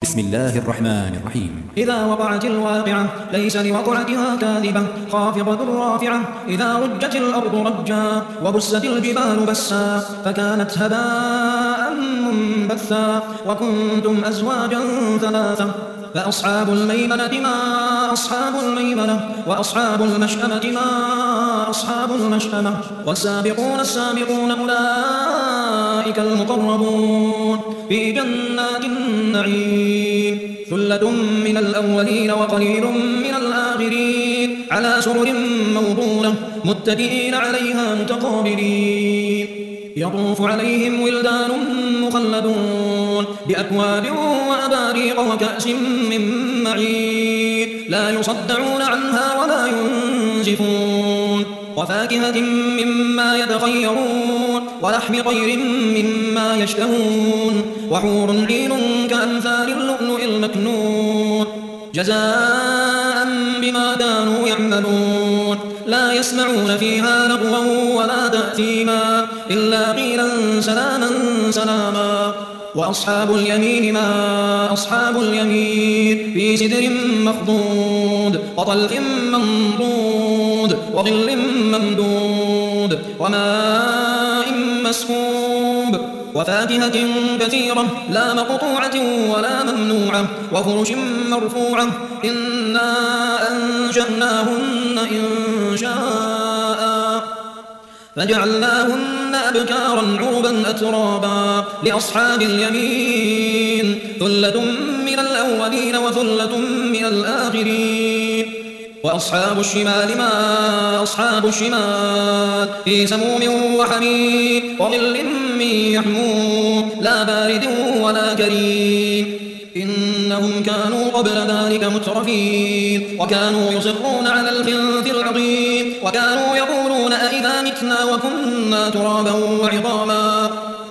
بسم الله الرحمن الرحيم. إذا وقعت الواقعة ليس لوقعتها كاذبة خافضة رافعة إذا رجت الأرض رجا وبست الجبال بسا فكانت هباء منبثا وكنتم أزواجا ثلاثة فأصحاب الميمنة ما أصحاب الميمنة وأصحاب المشأمة ما أصحاب المشأمة والسابقون السابقون أولئك المقربون في جنات النعيم ثلة من الأولين وقليل من الآخرين على سرر موضونة متكئين عليها متقابلين يطوف عليهم ولدان مخلدون بأكواب وأباريق وكأس من معين لا يصدعون عنها ولا ينزفون وفاكهة مما يتخيرون ولحم طير مما يشتهون وحور عين كأمثال اللؤلؤ المكنون جزاء بما كانوا يعملون لا يسمعون فيها لغوا ولا تأثيما إلا قيلا سلاما سلاما وأصحاب اليمين ما أصحاب اليمين في سدر مخضود وطلق منضود وظل ممدود وماء مسكوب وفاكهة كثيرة لا مقطوعة ولا ممنوعة وفرش مرفوعة إنا أنشأناهن إنشاء فجعلناهن أبكارا عربا أترابا لأصحاب اليمين ثلة من الأولين وثلة من الآخرين وأصحاب الشمال ما أصحاب الشمال في سموم وحميم وظل من يحموم لا بارد ولا كريم إنهم كانوا قبل ذلك مترفين وكانوا يصرون على الخنث العظيم وكانوا يقولون أئذا متنا وكنا ترابا وعظاما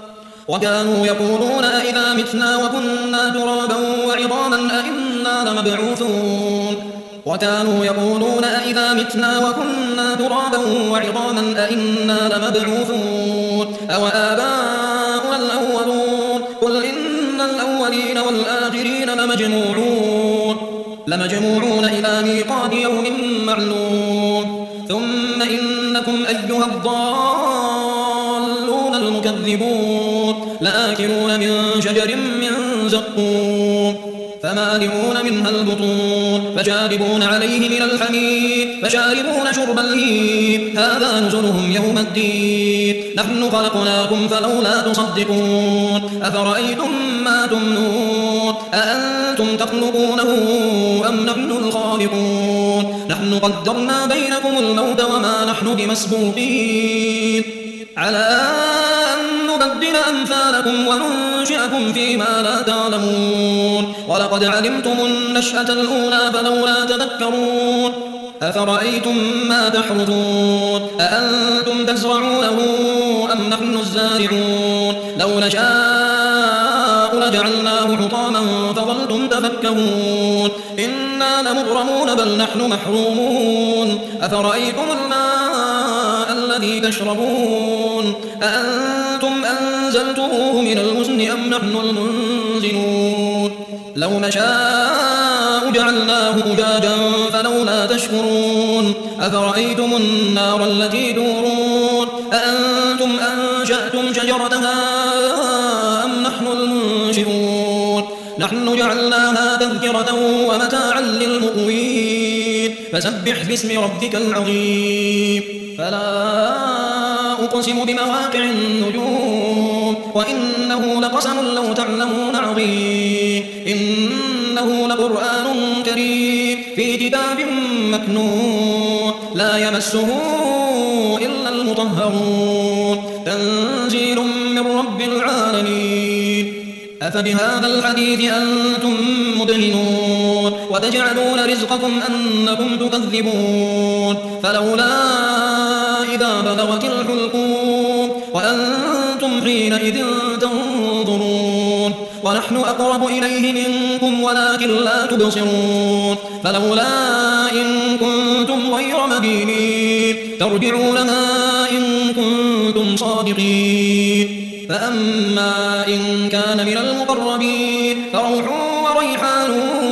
أئنا لمبعوثون وكانوا يقولون أئذا متنا وكنا ترابا وعظاما أئنا لمبعوثون أو آباؤنا الأولون قل إن الأولين والآخرين لمجموعون إلى ميقات يوم معلوم ثم إنكم أيها الضالون المكذبون لآكلون من شجر من زقوم فمالئون منها البطون فشاربون عليه من الحميم فشاربون شرب الهيم هذا نزلهم يوم الدين نحن خلقناكم فلولا تصدقون أفرأيتم ما تمنون أأنتم تخلقونه أم نحن الخالقون نحن قدرنا بينكم الموت وما نحن بمسبوقين على أن نبدل أمثالكم وننشئكم فيما لا تعلمون ولقد علمتم النشأة الأولى فلولا تذكرون أفرأيتم ما تحرثون أأنتم تزرعونه أم نحن الزارعون لو نشاء لجعلناه حطاما فظلتم تفكهون إنا لمغرمون بل نحن محرومون أفرأيتم الماء الذي تشربون أأنتم أنزلتموه من المزن أم نحن المنزلون لو نشاء جعلناه أجاجا فلولا تشكرون أفرأيتم النار التي تورون أأنتم أنشأتم شجرتها أم نحن المنشئون نحن جعلناها تذكرة ومتاعا للمقوين فسبح باسم ربك العظيم فلا أقسم بمواقع النجوم وإنه لقسم لو تعلمون عظيم إنه لقرآن كريم في كتاب مكنون لا يمسه إلا المطهرون تنزيل من رب العالمين أفبهذا الحديث أنتم مدهنون وتجعلون رزقكم أنكم تكذبون فلولا إذا بلغت الحلقوم وأنتم حينئذ تنظرون ونحن أقرب إليه منكم ولكن لا تبصرون فلولا إن كنتم غير مدينين ترجعونها إن كنتم صادقين فأما إن كان من المقربين فروح وريحان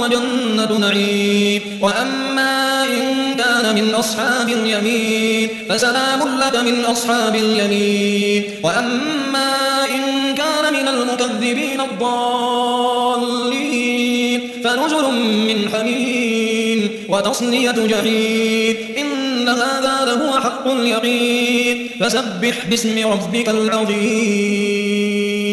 فجنة نعيم وأما إن كان من أصحاب اليمين فسلام لك من أصحاب اليمين وأما إن كان من المكذبين الضالين فنزل من حميم وتصلية جحيم إن هذا لهو حق اليقين فسبح باسم ربك العظيم